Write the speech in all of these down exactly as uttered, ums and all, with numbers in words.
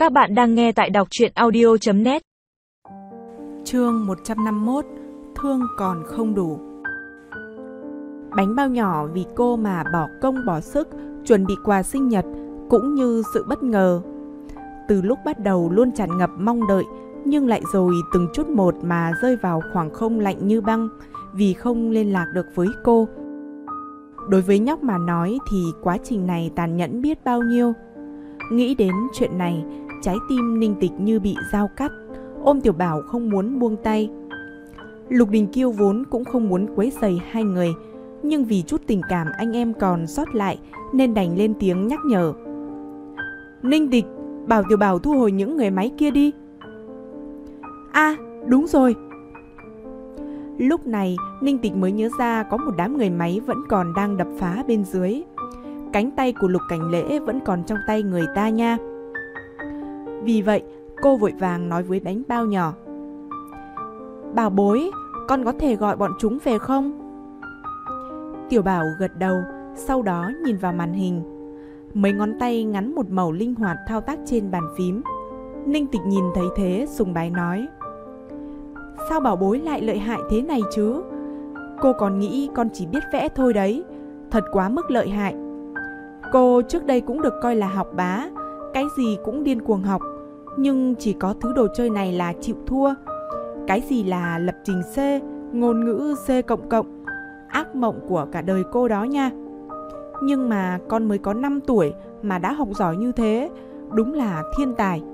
Các bạn đang nghe tại đọc truyện audio chấm net. Chương một trăm năm mươi mốt. Thương còn không đủ. Bánh bao nhỏ vì cô mà bỏ công bỏ sức chuẩn bị quà sinh nhật, cũng như sự bất ngờ. Từ lúc bắt đầu luôn tràn ngập mong đợi, nhưng lại rồi từng chút một mà rơi vào khoảng không lạnh như băng vì không liên lạc được với cô. Đối với nhóc mà nói thì quá trình này tàn nhẫn biết bao nhiêu. Nghĩ đến chuyện này, trái tim Ninh Tịch như bị dao cắt, ôm Tiểu Bảo không muốn buông tay. Lục Đình Kiêu vốn cũng không muốn quấy rầy hai người, nhưng vì chút tình cảm anh em còn sót lại nên đành lên tiếng nhắc nhở. Ninh Tịch, bảo Tiểu Bảo thu hồi những người máy kia đi. À, đúng rồi. Lúc này Ninh Tịch mới nhớ ra có một đám người máy vẫn còn đang đập phá bên dưới. Cánh tay của Lục Cảnh Lễ vẫn còn trong tay người ta nha. Vì vậy cô vội vàng nói với bánh bao nhỏ. Bảo bối, con có thể gọi bọn chúng về không? Tiểu Bảo gật đầu, sau đó nhìn vào màn hình. Mấy ngón tay ngắn một màu linh hoạt thao tác trên bàn phím. Ninh Tịch nhìn thấy thế sùng bái nói. Sao bảo bối lại lợi hại thế này chứ? Cô còn nghĩ con chỉ biết vẽ thôi đấy. Thật quá mức lợi hại. Cô trước đây cũng được coi là học bá, cái gì cũng điên cuồng học, nhưng chỉ có thứ đồ chơi này là chịu thua. Cái gì là lập trình C, ngôn ngữ C cộng cộng, ác mộng của cả đời cô đó nha. Nhưng mà con mới có năm tuổi mà đã học giỏi như thế, đúng là thiên tài.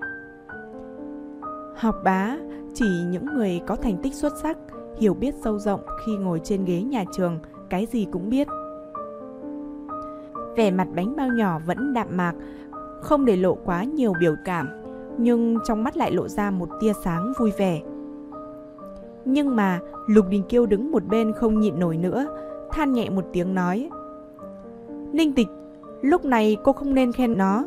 Học bá chỉ những người có thành tích xuất sắc, hiểu biết sâu rộng khi ngồi trên ghế nhà trường, cái gì cũng biết. Vẻ mặt bánh bao nhỏ vẫn đạm mạc, không để lộ quá nhiều biểu cảm, nhưng trong mắt lại lộ ra một tia sáng vui vẻ. Nhưng mà Lục Đình Kiêu đứng một bên không nhịn nổi nữa, than nhẹ một tiếng nói. Ninh Tịch, lúc này cô không nên khen nó.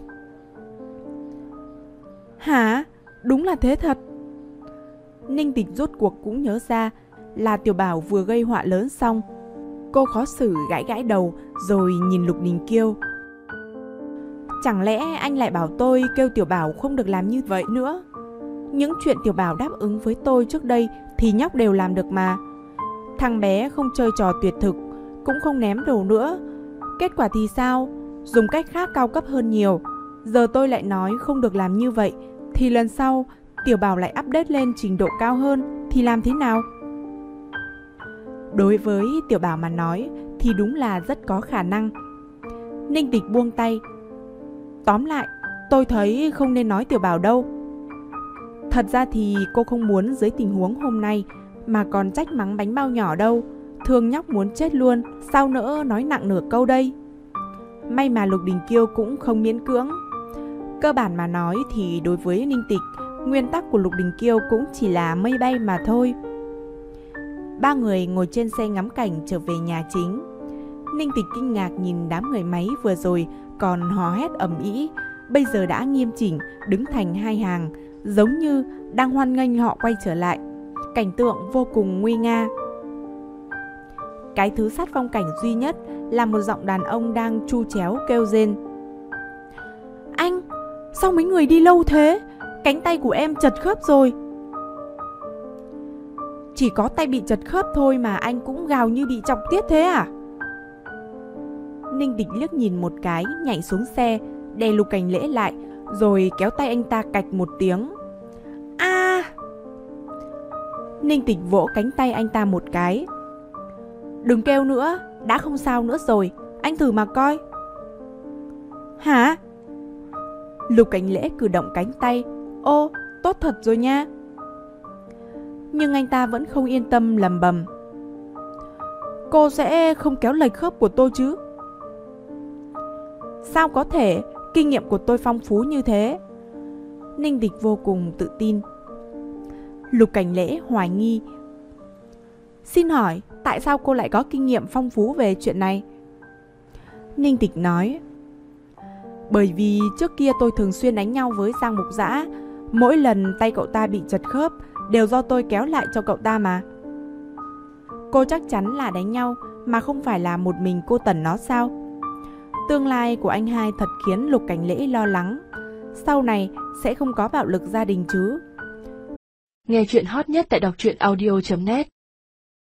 Hả? Đúng là thế thật. Ninh Tịch rốt cuộc cũng nhớ ra là Tiểu Bảo vừa gây họa lớn xong. Cô khó xử gãi gãi đầu rồi nhìn Lục Đình Kiêu. Chẳng lẽ anh lại bảo tôi kêu Tiểu Bảo không được làm như vậy nữa? Những chuyện Tiểu Bảo đáp ứng với tôi trước đây thì nhóc đều làm được mà. Thằng bé không chơi trò tuyệt thực, cũng không ném đồ nữa. Kết quả thì sao? Dùng cách khác cao cấp hơn nhiều. Giờ tôi lại nói không được làm như vậy, thì lần sau Tiểu Bảo lại update lên trình độ cao hơn thì làm thế nào? Đối với Tiểu Bảo mà nói thì đúng là rất có khả năng. Ninh Tịch buông tay. Tóm lại, tôi thấy không nên nói Tiểu Bảo đâu. Thật ra thì cô không muốn dưới tình huống hôm nay mà còn trách mắng bánh bao nhỏ đâu. Thương nhóc muốn chết luôn, sao nỡ nói nặng nửa câu đây. May mà Lục Đình Kiêu cũng không miễn cưỡng. Cơ bản mà nói thì đối với Ninh Tịch, nguyên tắc của Lục Đình Kiêu cũng chỉ là mây bay mà thôi. Ba người ngồi trên xe ngắm cảnh trở về nhà chính. Ninh Tịch kinh ngạc nhìn đám người máy vừa rồi còn hò hét ầm ĩ, bây giờ đã nghiêm chỉnh đứng thành hai hàng, giống như đang hoan nghênh họ quay trở lại. Cảnh tượng vô cùng nguy nga. Cái thứ sát phong cảnh duy nhất là một giọng đàn ông đang chu chéo kêu rên. Anh, sao mấy người đi lâu thế? Cánh tay của em chật khớp rồi. Chỉ có tay bị chật khớp thôi mà anh cũng gào như bị chọc tiết thế à? Ninh Tịch liếc nhìn một cái, nhảy xuống xe, đè Lục Cảnh Lễ lại, rồi kéo tay anh ta cạch một tiếng. A! À! Ninh Tịch vỗ cánh tay anh ta một cái. Đừng kêu nữa, đã không sao nữa rồi, anh thử mà coi. Hả? Lục Cảnh Lễ cử động cánh tay. Ô, tốt thật rồi nha. Nhưng anh ta vẫn không yên tâm lầm bầm. Cô sẽ không kéo lệch khớp của tôi chứ? Sao có thể, kinh nghiệm của tôi phong phú như thế. Ninh Tịch vô cùng tự tin. Lục Cảnh Lễ hoài nghi. Xin hỏi, tại sao cô lại có kinh nghiệm phong phú về chuyện này? Ninh Tịch nói. Bởi vì trước kia tôi thường xuyên đánh nhau với Giang Mục Dã. Mỗi lần tay cậu ta bị chật khớp đều do tôi kéo lại cho cậu ta mà. Cô chắc chắn là đánh nhau mà không phải là một mình cô Tần nó sao? Tương lai của anh hai thật khiến Lục Cảnh Lễ lo lắng. sau này sẽ không có bạo lực gia đình chứ? Nghe chuyện hot nhất tại đọc truyện audio chấm net.